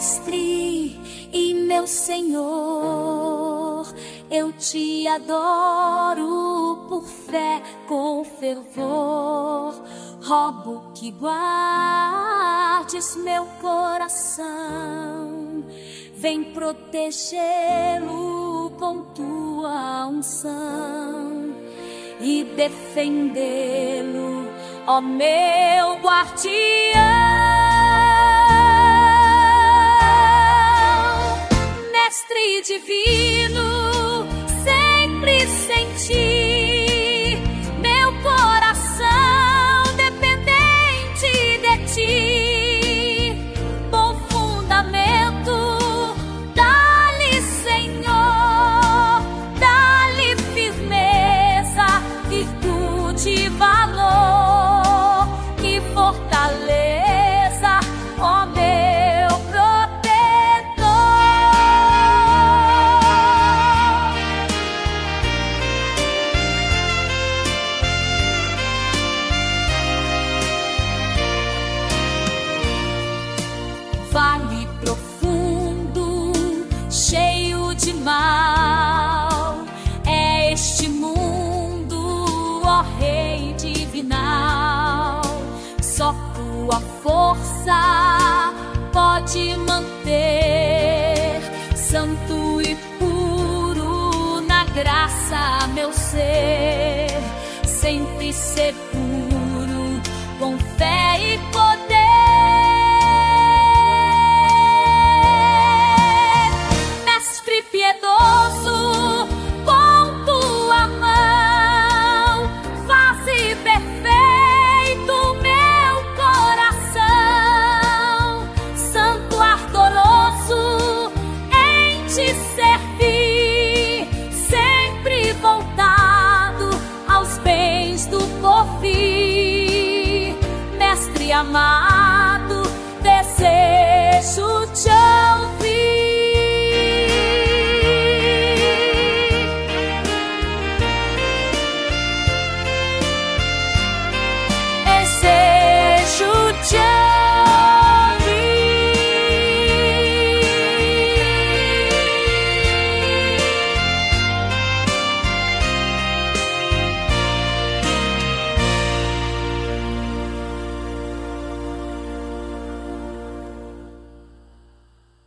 Mestre e meu Senhor, eu te adoro por fé com fervor. Rogo que guardes meu coração, vem protegê-lo com tua unção e defendê-lo, ó meu guardião. Mestre divino, sempre senti meu coração dependente de ti. Bom fundamento, dá-lhe, Senhor, dá-lhe firmeza, virtude e valor e fortaleza, ó meu protetor. Vale profundo, cheio de mal, é este mundo, ó Rei divinal. Só tua força pode manter santo e puro na graça meu ser, sempre seguro